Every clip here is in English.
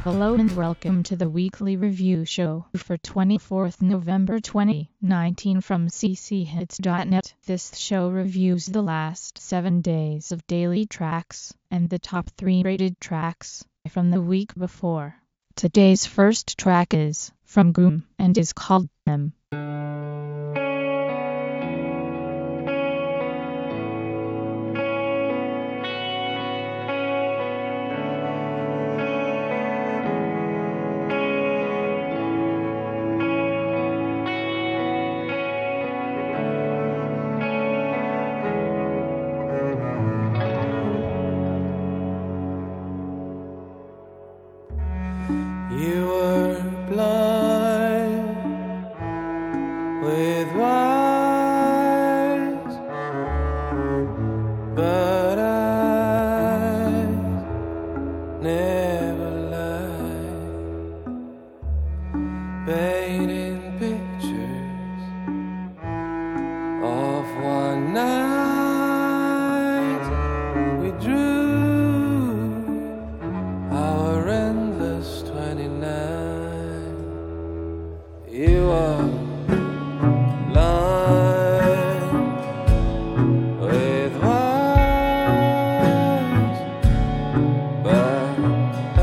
Hello and welcome to the weekly review show for 24th November 2019 from cchits.net. This show reviews the last 7 days of daily tracks and the top 3 rated tracks from the week before. Today's first track is from Goom and is called M. You were blind with eyes, but I never lied. Painting pictures of one night we drew our endless 29. You are blind with eyes, but I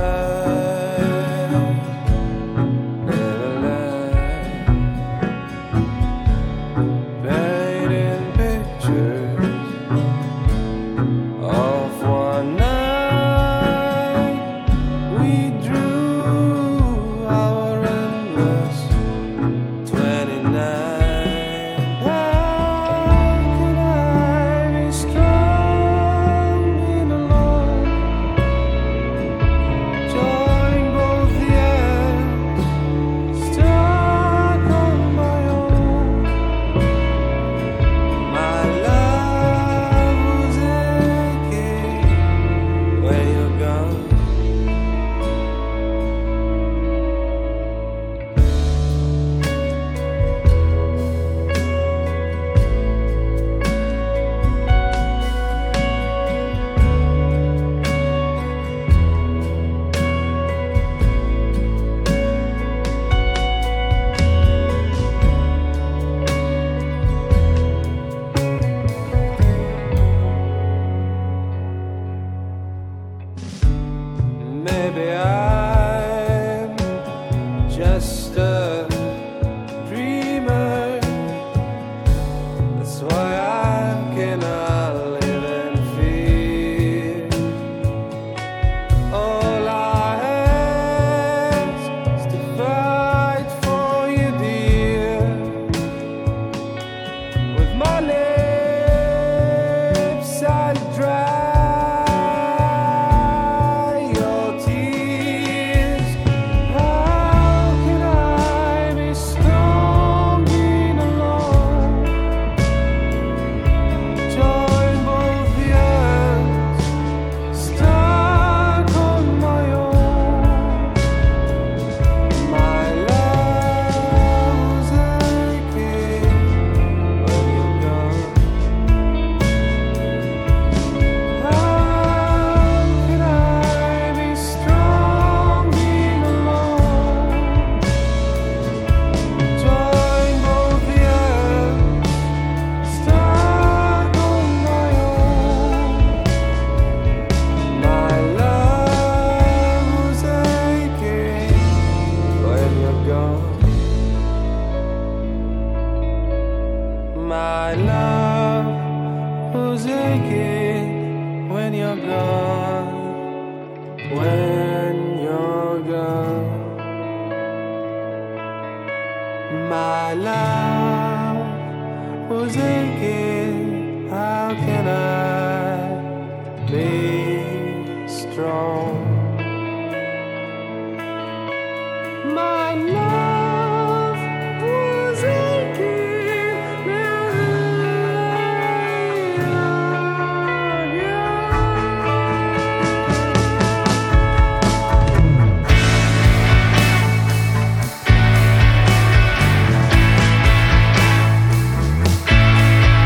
never lied. Painting pictures of one night we drew our endless 29. How can I be strong and alone? Join both the ends, stuck on my own. My love was aching when you're gone. Maybe I'm just a dreamer. That's why I cannot live in fear. All I ask is to fight for you, dear. With my lips I'll dry your tears. How can I be strong and alone? Join both the ends, stuck on my own. My love was aching when you're gone. How can I be strong and alone? Join both the ends, stuck on my own. My love was aching when you're gone. My love was aching when you're gone. When you're gone. My love was aching. How can I be strong? My love was aching. Now you're gone.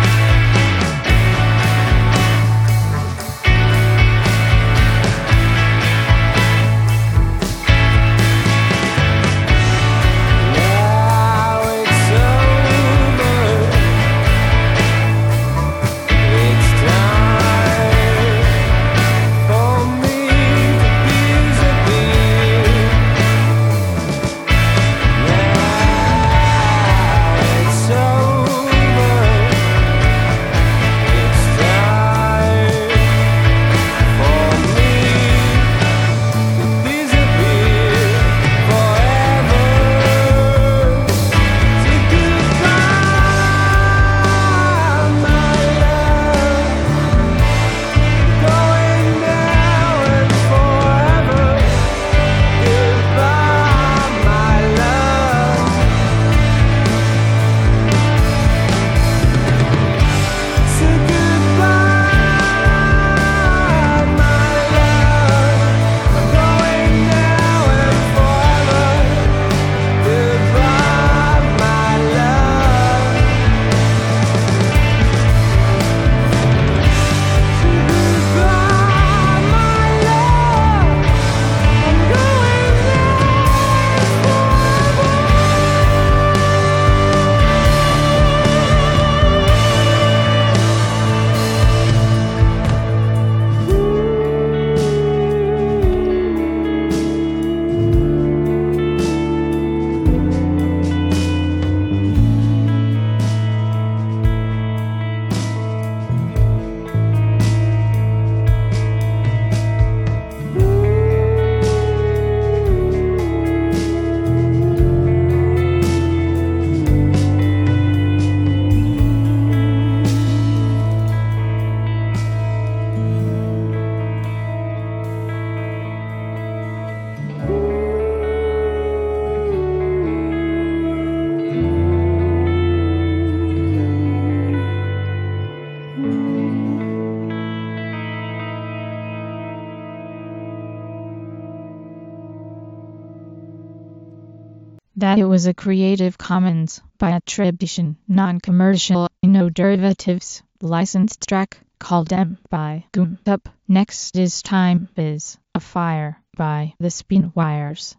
that it was a Creative Commons by attribution, non-commercial, no derivatives, licensed track called M by Goom. Up next is Time is a Fire by the Spinwires.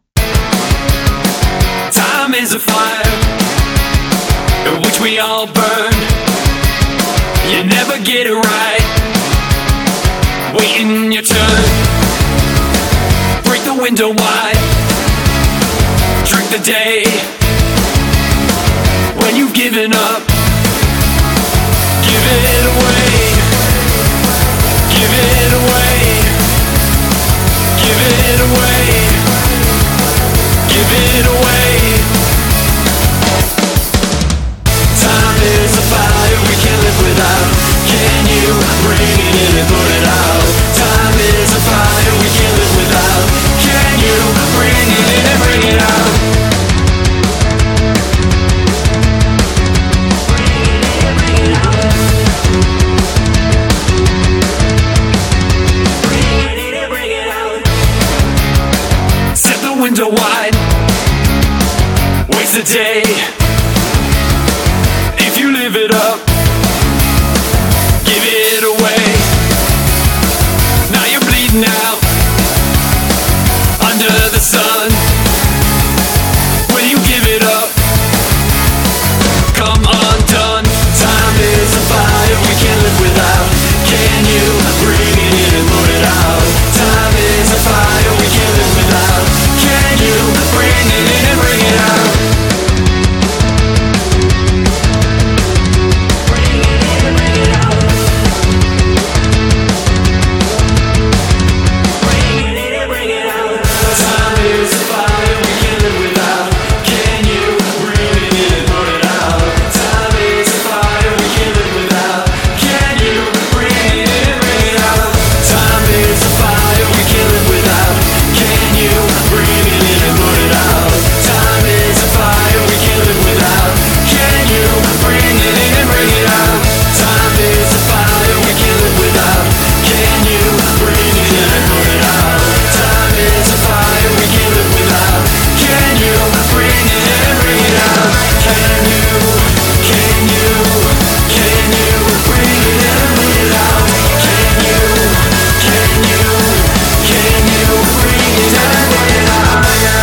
Time is a fire in which we all burn. You never get it right, waiting your turn. Break the window wide, drink the day. When you've given up, give it away. Give it away. Give it away. Give it away. Time is a fire we can't live without. Can you bring it in and put it out? Time is a fire we can't live without. Can you bring it in and bring it out? Window wide, waste a day. If you live it up, give it away. Now you're bleeding out under the sun. When you give it up, come undone. Time is a fire we can't live without. Can you bring it in and put it out? Time is a fire we can't live without. Can you bring it in and bring it out? Bring it in and bring it out. Bring it in and bring it out. Time is a fire we can't live without. Can you bring it in and put it out? Time is a fire we can't live without. Can you bring it in and bring it out? Time is a fire we can't live without. Can you bring it in and put it out? Time is a fire we can't live without. Can you bring it in and bring it out? Time is a fire we can't live without. Can you bring it in and put it out? Time is a fire we can't live without. Can you bring it in and bring it out? Can you bring it in and put it out? Can you bring it in and put it out?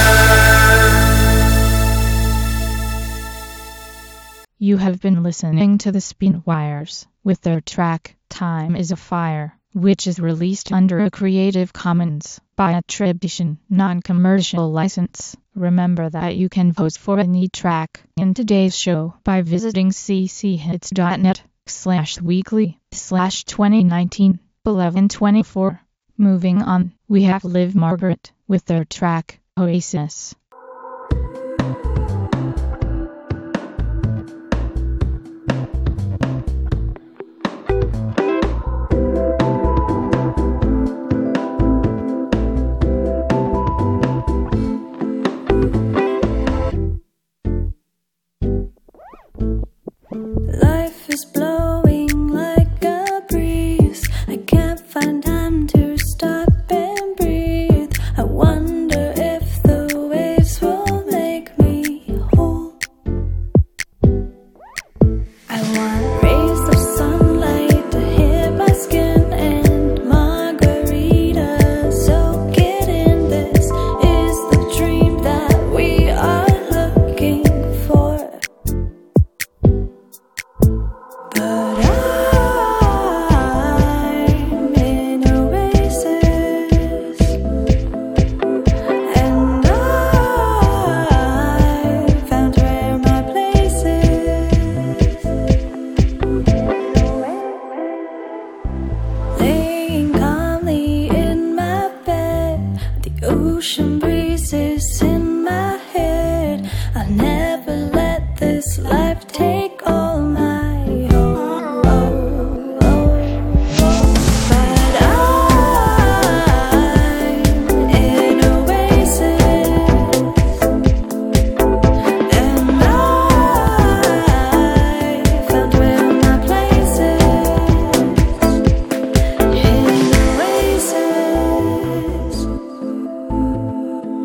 You have been listening to the Spinwires with their track Time is a Fire, which is released under a Creative Commons by attribution, non-commercial license. Remember that you can vote for any track in today's show by visiting cchits.net/weekly/2019 1124. Moving on, we have Liv Margaret with their track Oasis. Life is blowing like a breeze. I can't find time to stop and breathe. I wonder if the waves will make me whole. I want rays of sunlight to hit my skin and margaritas. Soak it in. This is the dream that we are looking for. But I'm in Oasis, and I found where my place is. Laying calmly in my bed, the ocean breezes in my head. I'll never let this life take all my but I'm in Oasis, and I found where my place is. In Oasis.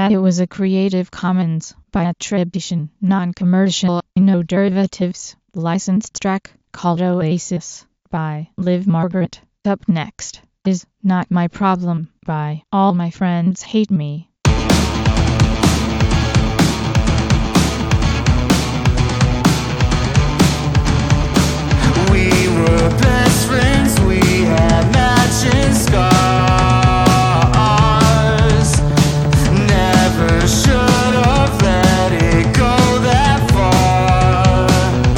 that it was a Creative Commons by attribution, non-commercial, no derivatives, licensed track called Oasis by Liv Margaret. Up next is Not My Problem by All My Friends Hate Me. We were best friends, we had matching scars. Never should have let it go that far.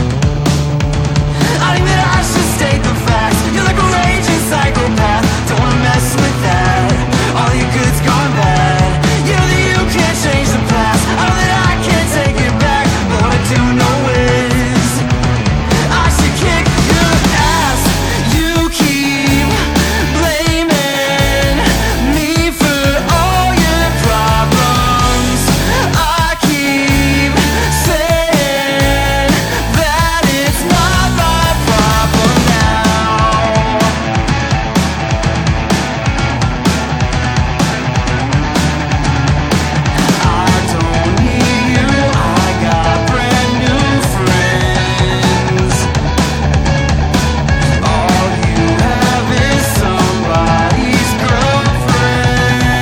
I think that I should state the facts. You're like a raging psychopath. Don't wanna mess with that. All your good's gone bad. You know that you can't change the past. I know that I can't take it back. But what I do know is I should kick your ass. You keep blaming me for all your problems. I keep saying that it's not my problem now. I don't need you, I got brand new friends. All you have is somebody's girlfriend.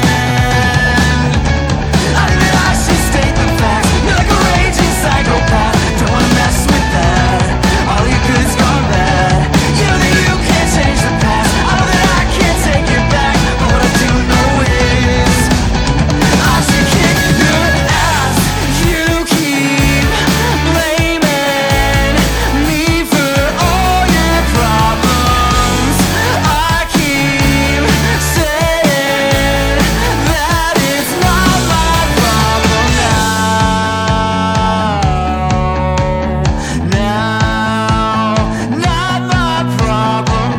I think that I should state the facts. You're like a raging psychopath. Don't wanna mess with that. All your good's gone bad. You know that you can't change the past. I know that I can't take it back. But what I do know is I should kick your ass. You keep blaming me for all your problems. I keep saying that it's not my problem now. Not my problem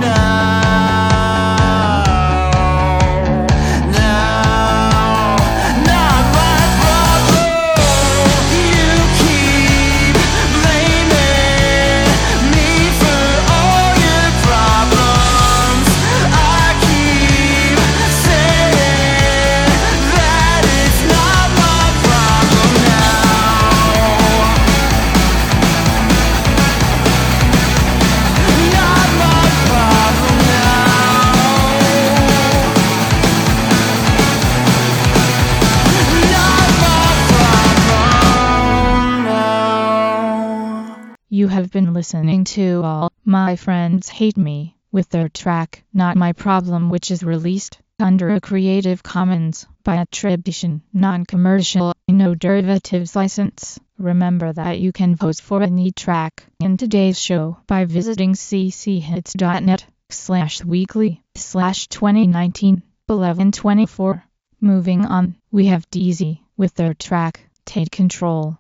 not my problem. You keep blaming me for all your problems. I keep saying that it's not my problem now. Not my problem now. You have been listening to All My Friends Hate Me with their track Not My Problem, which is released under a Creative Commons by attribution, non-commercial, no derivatives license. Remember that you can vote for any track in today's show by visiting cchits.net/weekly/2019 1124. Moving on, we have DZ with their track Take Control.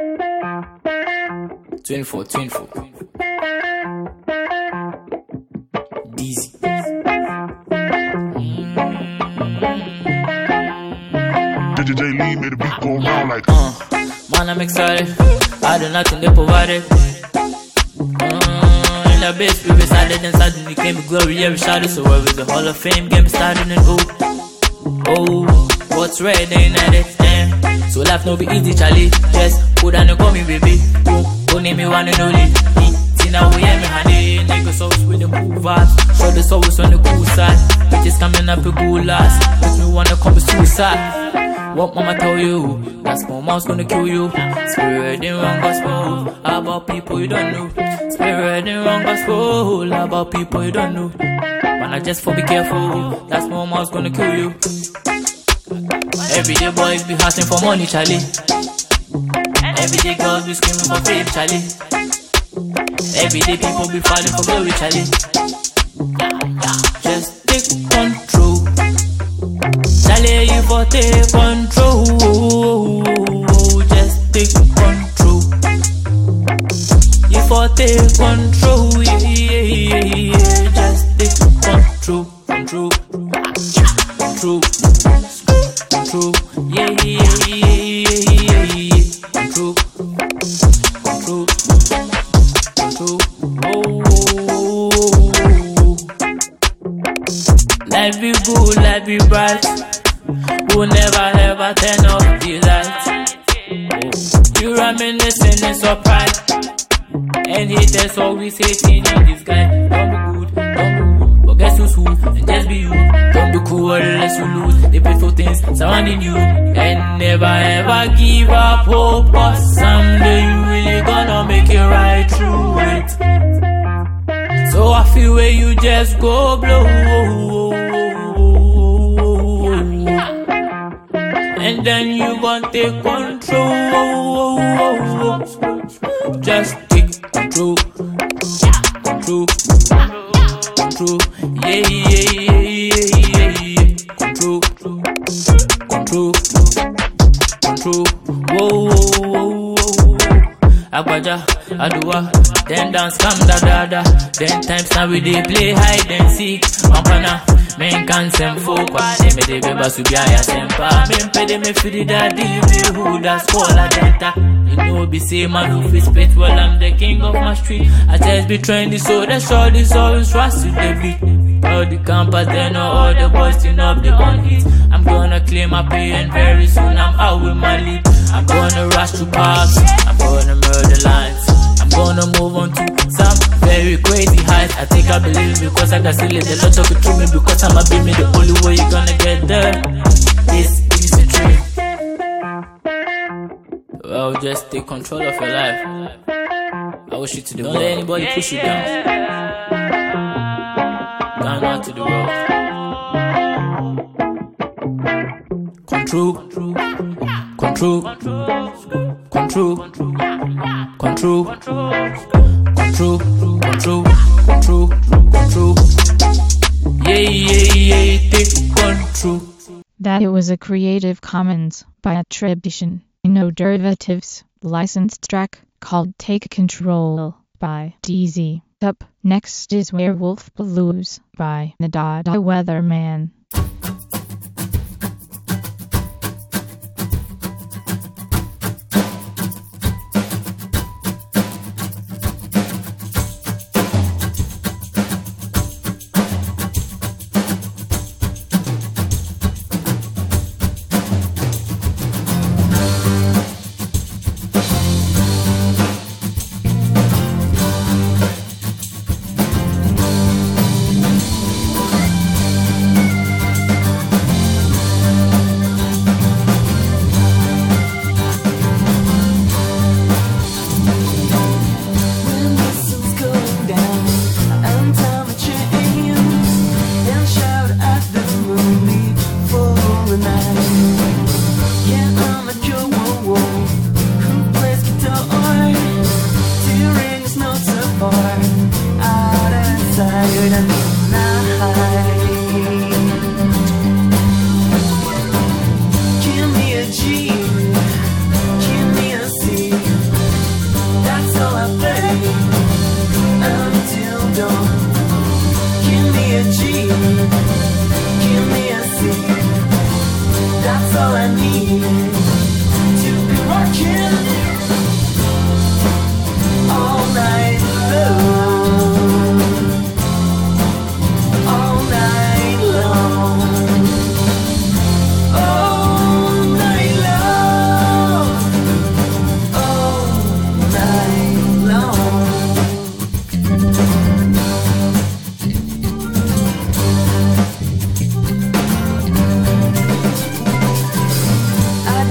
24. Easy. DJ Lee made the beat go round like Man, I'm excited. I do nothing they provided. In the base, we resided and suddenly came with glory. Every shadow, so where is the Hall of Fame? Game started and oh, what's red ain't at it? So life no be easy, Charlie. Just put down and call me baby. Don't name me one and only. Now we ain't me honey, niggas always with the cool vibes. Shoulders always on the cool side. Bitches coming up with good last. Makes me wanna commit suicide. What mama tell you? That small mouse gonna kill you. Spreading wrong gospel about people you don't know. Spreading wrong gospel about people you don't know. Man, I just for be careful. That small mouse gonna kill you. Everyday boys be hustling for money, Charlie. Everyday girls be screaming for fame, Charlie. Everyday people be falling for glory, Charlie. Just take control, Charlie, you for take control. Just take control, you for take control, yeah. Just take control, yeah. Control. Life be good, life be bright. will never ever turn off the lights. Oh, you reminiscing in surprise. And haters always hating in this guy. Don't be good, don't be rude, but guess who's who? And just be you. Don't be cool unless you lose. They pay for things surrounding you. And never ever give up hope, but someday you really gonna make it right through it. So I feel where you just go blow. And then you gon' take control. Just take control. Control. Control. Yeah, yeah, yeah, yeah, yeah. Control. Control. Control. Whoa, whoa, whoa, whoa. Agbaja, Adua, then dance, come da da da. Then times now we dey play hide and seek. Mampana. Men can send folk, they me de beba subia sempa. Men pede me fidi daddy, me who that's call a denta. You know be say man who fit spit, well I'm the king of my street. I just be trendy, so the short is always trust to the beat. All the campers, they know all the boys turn up the gun hits. I'm gonna clear my pay and very soon I'm out with my lead. I'm gonna rush to parks, I'm gonna murder lines. I'm gonna move on to some very crazy heights. I think I believe me because I can still let the lot of it through me. Because I'm a be me, the only way you're gonna get there. This is a dream. Well, just take control of your life. I wish you to the world. Don't let anybody push you down. Down out to the world. Control. Control. Control. Control. Control. Control. Control. Control. Yeah, yeah, yeah, take control. That it was a Creative Commons by attribution, no derivatives, licensed track called Take Control by DZ. Up next is Werewolf Blues by Nadada Weatherman. I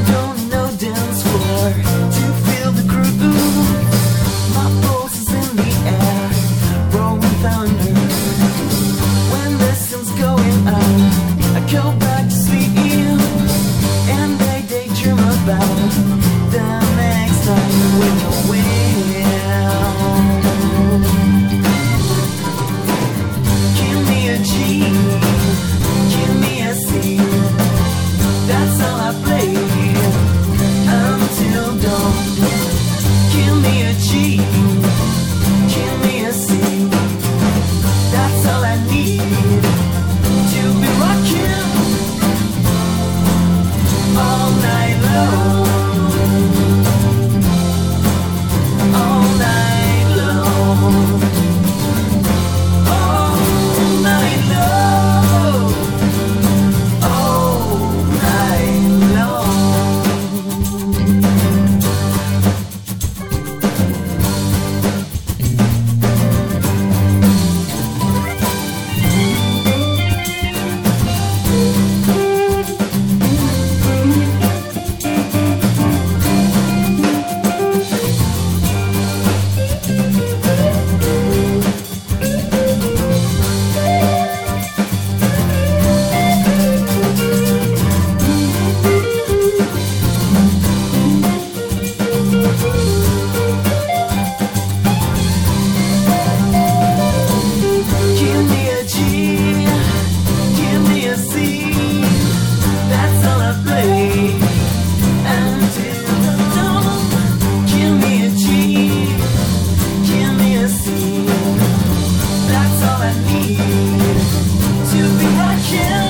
to be rocking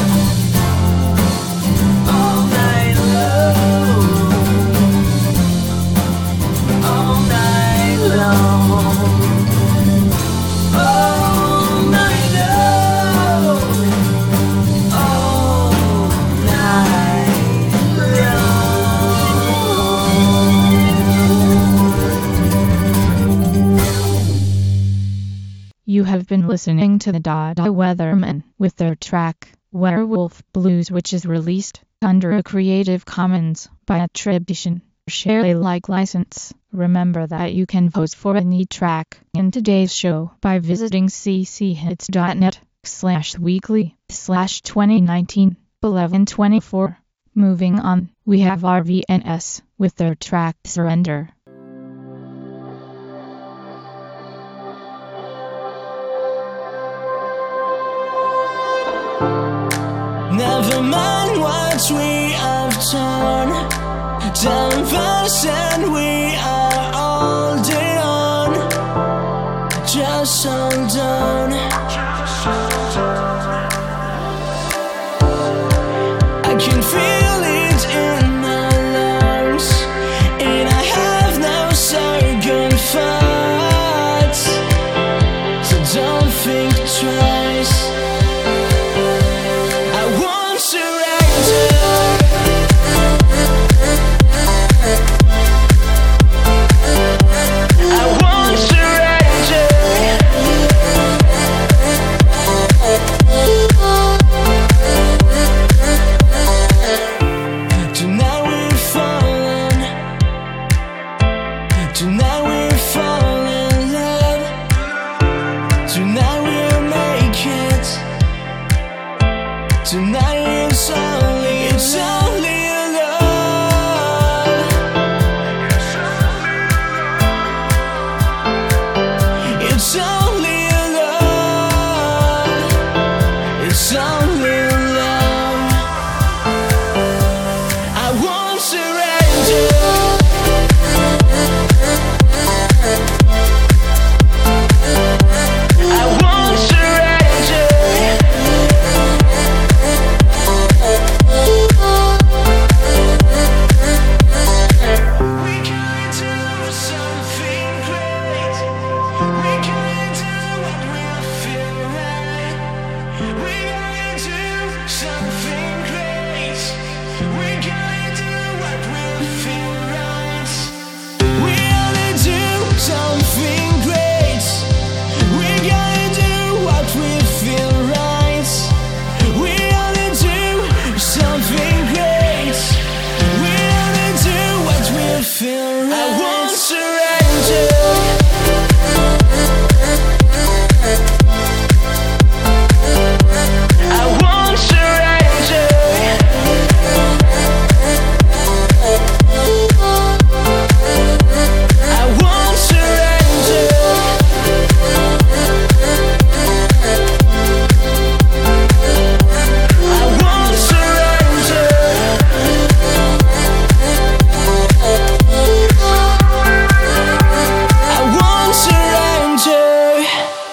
all night long, all night long, all night long, all night long. You have been listening to the Dada Weathermen with their track Werewolf Blues, which is released under a Creative Commons by attribution, share Alike license. Remember that you can vote for any track in today's show by visiting cchits.net/weekly/2019-1124. Moving on, we have RVNS with their track Surrender. Never mind what we have done, 10% we are holding on. Just hold on. I can feel it in my lungs, and I have no second thoughts. So don't think twice. I won't surrender. I won't surrender. Tonight we're falling. Tonight we're falling in love. Tonight we'll make it. Tonight it's only love. It's only love. It's only love. I won't surrender. I won't surrender. We can do something great. We can do what we feel right. We can do something great. We can do what we feel right. We only do something great. We gotta do what we feel right. We only do something great. We only do what we feel right. I won't surrender. I won't surrender. I won't surrender. I won't surrender. I won't surrender.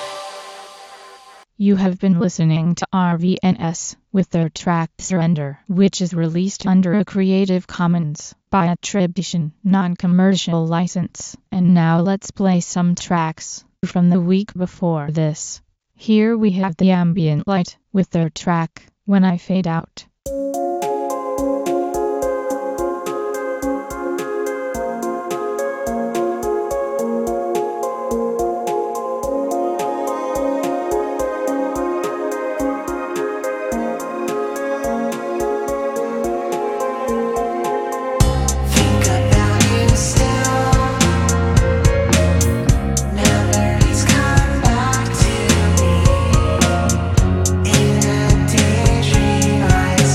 You have been listening to RVNS with their track Surrender, which is released under a Creative Commons by attribution, non-commercial license. And now let's play some tracks from the week before this. Here we have the Ambient Light with their track When I Fade Out. Think about you still. Memories come back to me in a daydream. I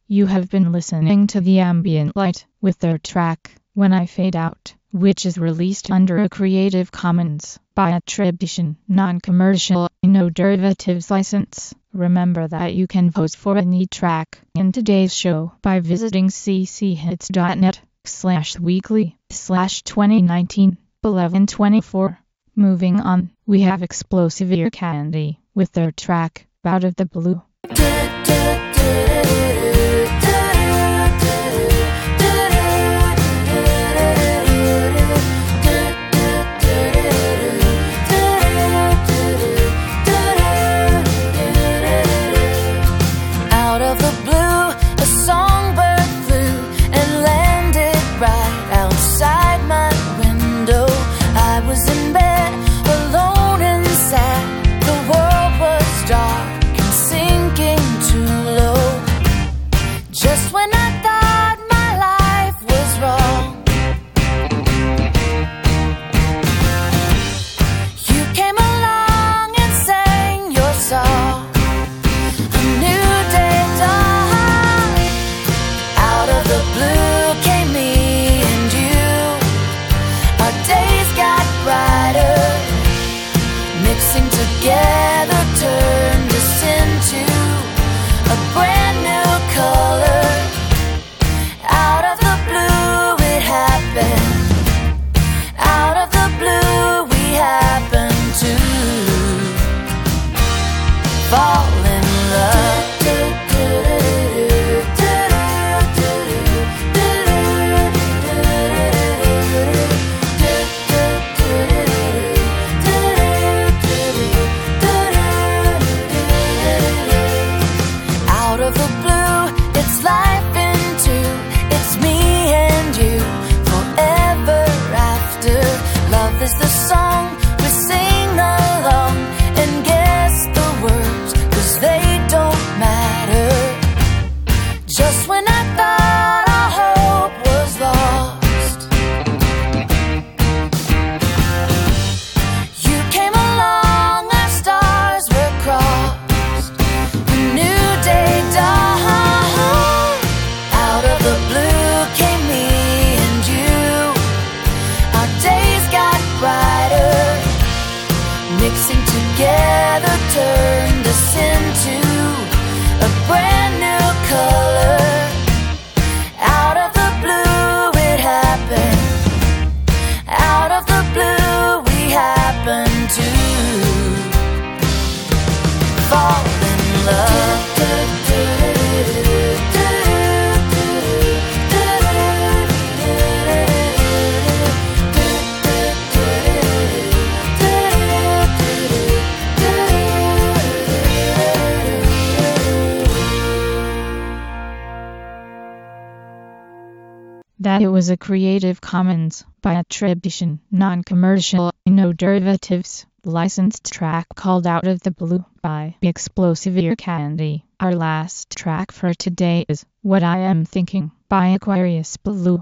You have been listening to The Ambient Light with their track, When I Fade Out, which is released under a Creative Commons by attribution, non-commercial, no derivatives license. Remember that you can vote for any track in today's show by visiting cchits.net/weekly/2019-1124. Moving on, we have Explosive Ear Candy with their track, Out of the Blue. Out of the blue, a songbird flew and landed right outside my window. I was in bed, alone and sad. The world was dark and sinking too low. Just when I thought my life was wrong, you came along and sang your song. A new day dawned. Out of the blue came me and you. Our days got brighter. Mixing together turned us into a brand new color. Out of the blue it happened. Out of the blue we happened to fall in love. Out of the blue, it's life into, it's me and you, forever after. Love is the song we sing along and guess the words, 'cause they don't matter. Just when I thought our hope was lost, you came along, our stars were crossed. A new day dawned. Out of the blue came me and you. Our days got brighter. Mixing together turned us into a brand new color. Out of the blue it happened. Out of the blue we happened to fall in love. That it was a Creative Commons by attribution, non-commercial, no derivatives, licensed track called Out of the Blue by Explosive Ear Candy. Our last track for today is What I Am Thinking by Aquarius Blue.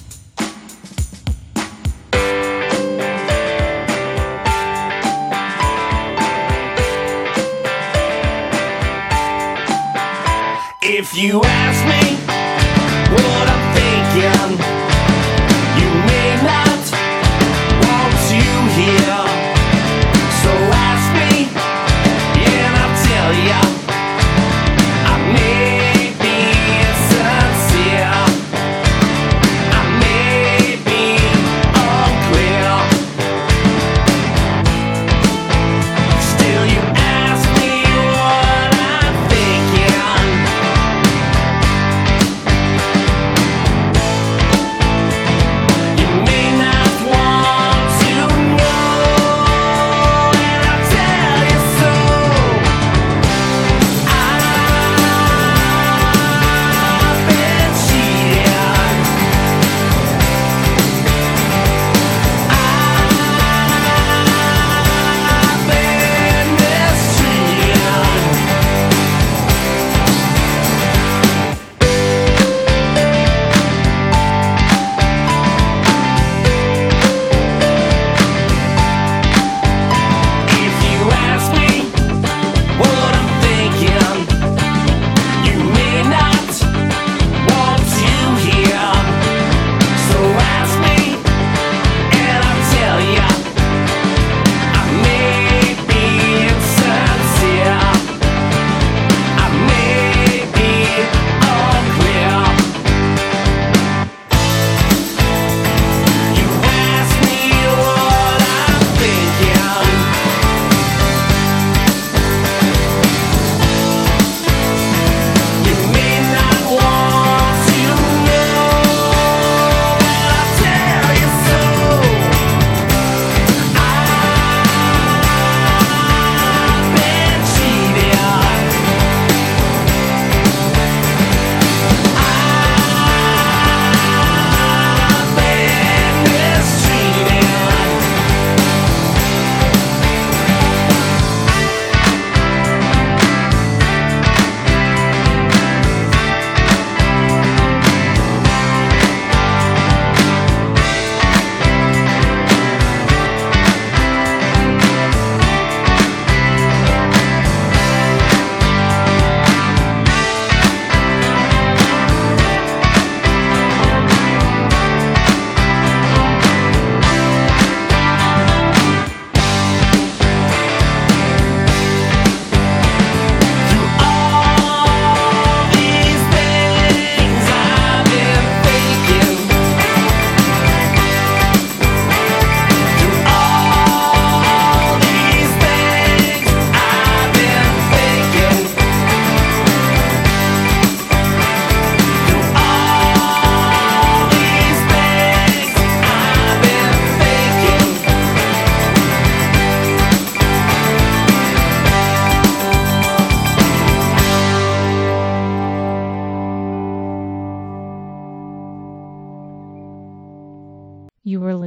If you ask me what I'm thinking, you may not want to hear. So ask me, and I'll tell ya. I may be insincere, I may be unclear. Still you ask me what I'm thinking.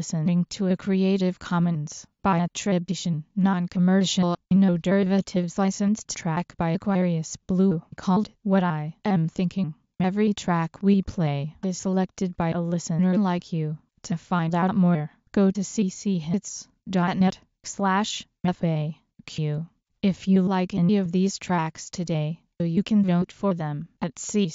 listening to a Creative Commons by attribution, non-commercial, no derivatives licensed track by Aquarius Blue called What I Am Thinking. Every track we play is selected by a listener like you. To find out more, go to cchits.net/FAQ. If you like any of these tracks today, you can vote for them at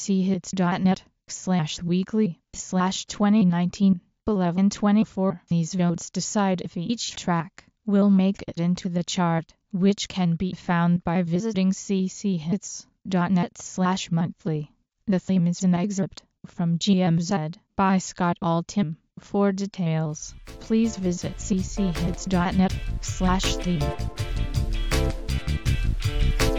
cchits.net/weekly/2019 11/24. These votes decide if each track will make it into the chart, which can be found by visiting cchits.net/monthly. The theme is an excerpt from GMZ by Scott Altham. For details, please visit cchits.net/theme.